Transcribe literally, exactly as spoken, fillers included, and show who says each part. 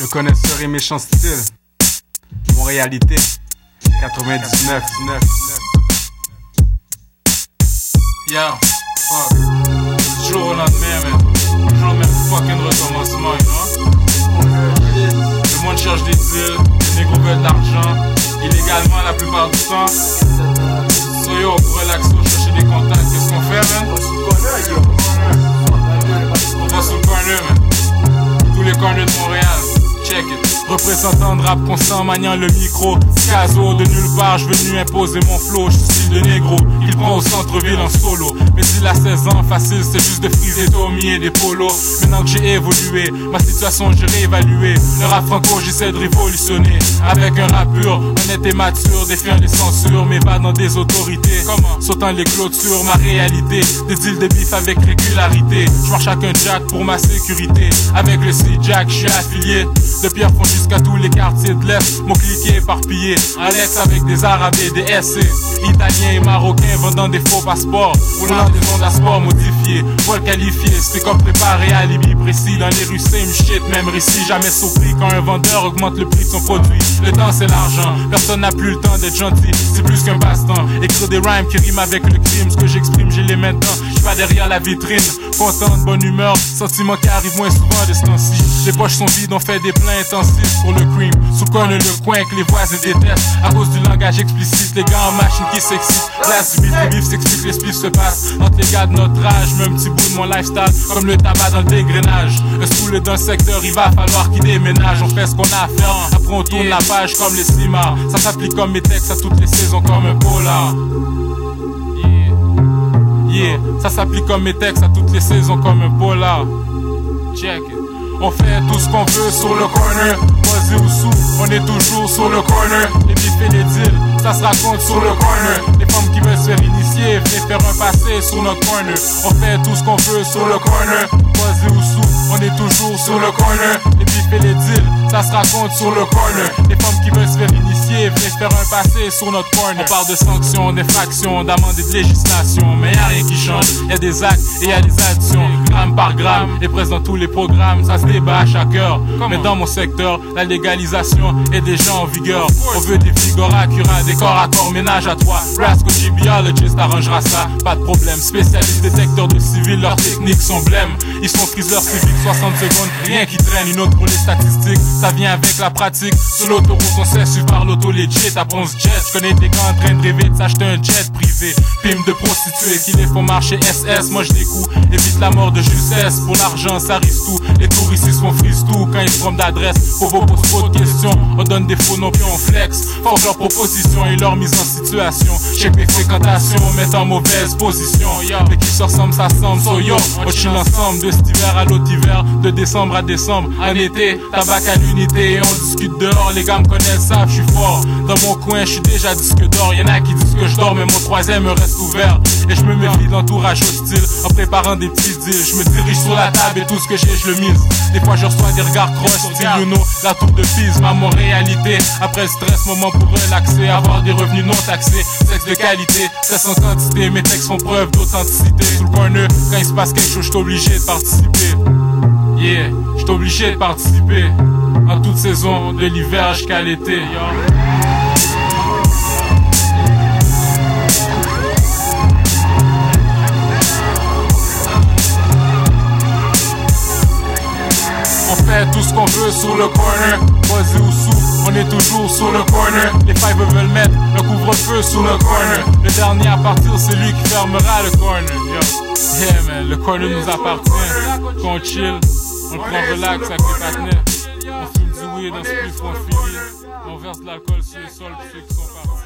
Speaker 1: Le connaisseur et méchant style. Montréalité. quatre-vingt-dix-neuf.
Speaker 2: Yo, fuck. Toujours au lendemain, man. Toujours le même fucking recommencement, you know? Le monde cherche des deals, les négros veulent de l'argent, illégalement la plupart du temps. So yo, pour relaxer, chercher des contacts, qu'est-ce qu'on fait, man? On va sur le corner, man. Tous les corners de Montréal. Check it. Représentant de rap constant, maniant le micro. Caso de nulle part, je venu imposer mon flow. Je suis style de négro, il prend au centre-ville en solo. Mais s'il a seize ans, facile, c'est juste de friser Tommy et des polos. Maintenant que j'ai évolué, ma situation j'ai réévalué. Le rap franco, j'essaie de révolutionner. Avec un rap pur, honnête et mature, défiant les censures, mais pas dans des autorités. Comment? Sautant les clôtures, ma réalité. Des deals de bif avec régularité. Je marche avec un jack pour ma sécurité. Avec le C-Jack, je suis affilié. De Pierrefonds jusqu'à tous les quartiers de l'Est. Mon cliquet éparpillé. Alex avec des Arabes et des S C. Italiens et Marocains vendant des faux passeports. Roulant des ondes à sport modifiés. Vol qualifié, stick up préparé, alibi précis. Dans les rues, same shit, même récit. Jamais surpris quand un vendeur augmente le prix de son produit. Le temps c'est l'argent. Personne n'a plus le temps d'être gentil. C'est plus qu'un passe-temps. Écrire des rhymes qui riment avec le crime. Ce que j'exprime, j'ai les mains dedans. J'suis pas derrière la vitrine. Content, de bonne humeur. Sentiments qui arrivent moins souvent de ce temps-ci. Les poches sont vides, on fait des plans intensifs pour le cream. Sous conne le coin que les voisins détestent. À cause du langage explicite, les gars en machine qui s'excitent. Place du beat, le bif s'explique, les spiffs se passent. Entre les gars de notre âge, même un petit bout de mon lifestyle. Comme le tabac dans le dégrenage. Le stool est dans le secteur, il va falloir qu'il déménage. On fait ce qu'on a à faire, après on tourne la page comme les cimards. Ça s'applique comme mes textes à toutes les saisons comme un polar. Yeah, ça s'applique comme mes textes à toutes les saisons comme un polar. Check it. On fait tout ce qu'on veut sur le corner. Posé ou sous, on est toujours sur le corner. Les bifs et les deals, ça se raconte sur le corner. Les femmes qui veulent se faire initier, venez faire un passé sur notre corner. On fait tout ce qu'on veut sur le corner. Posé ou sous, on est toujours sur le corner. Les bifs et les deals, ça se raconte sur le corner. Les femmes qui veulent se faire initier, venez faire un passé sur notre corner. On parle de sanctions, d'infractions, d'amendes et de législation. Mais y'a rien qui change, y'a des actes et y'a des actions. Gramme par gramme, et présent tous les programmes, ça se débat à chaque heure. Mais dans mon secteur, la légalisation est déjà en vigueur. On veut des vigores accurats, des corps à corps, ménage à trois. Rasco Gebiologist arrangera ça, pas de problème. Spécialiste détecteur de civils, leurs techniques sont blêmes. Ils sont friseurs civiques, soixante secondes, rien qui traîne. Une autre pour les statistiques, ça vient avec la pratique. Sur l'autoroute, on sait suivre par l'auto legit. À Ponce Jet, je connais des gars en train de rêver de s'acheter un jet privé. Pime de prostituées qui les font marcher S S. Moi je découvre, évite la mort de justesse. Pour l'argent, ça risque tout. Les touristes ici se font freeze tout quand ils se trompent d'adresse. Pour vos pose trop de questions, on donne des faux noms puis on flex. Force leur proposition et leur mise en situation. Check mes fréquentations, mettre en mauvaise position. Mais qui se ressemble, ça semble. So yo, on chill ensemble de cet hiver à l'autre hiver, de décembre à décembre. En été, tabac à l'unité et on discute dehors. Les gars me connaissent, savent, je suis fort. Dans mon coin, je suis déjà disque d'or. Y'en a qui disent que je dors, mais mon troisième me reste ouvert. Et je me méfie de l'entourage hostile en préparant des petits deals. Je me dirige sur la table et tout ce que j'ai, je le mise. Des fois je reçois des regards croches, style you know, la tour de Pise, ma réalité. Après le stress, moment pour relaxer, avoir des revenus non taxés, sexe de qualité, stress en quantité, mes textes font preuve d'authenticité. Sous le corner, quand il se passe quelque chose, j'suis obligé de participer. Yeah, j'suis obligé de participer. En toute saison, de l'hiver jusqu'à l'été. On fait tout ce qu'on veut sur le corner. Posé ou sous, on est toujours sur le corner. Les fives veulent mettre le couvre-feu sur le corner. Le dernier à partir, c'est lui qui fermera le corner. Yo. Yeah man, le corner nous appartient. Qu'on chill, on le prend relax avec les partenaires. On fume du weed, un spliff, on filit. On verse de l'alcool sur le sol pour ceux qui sont partis.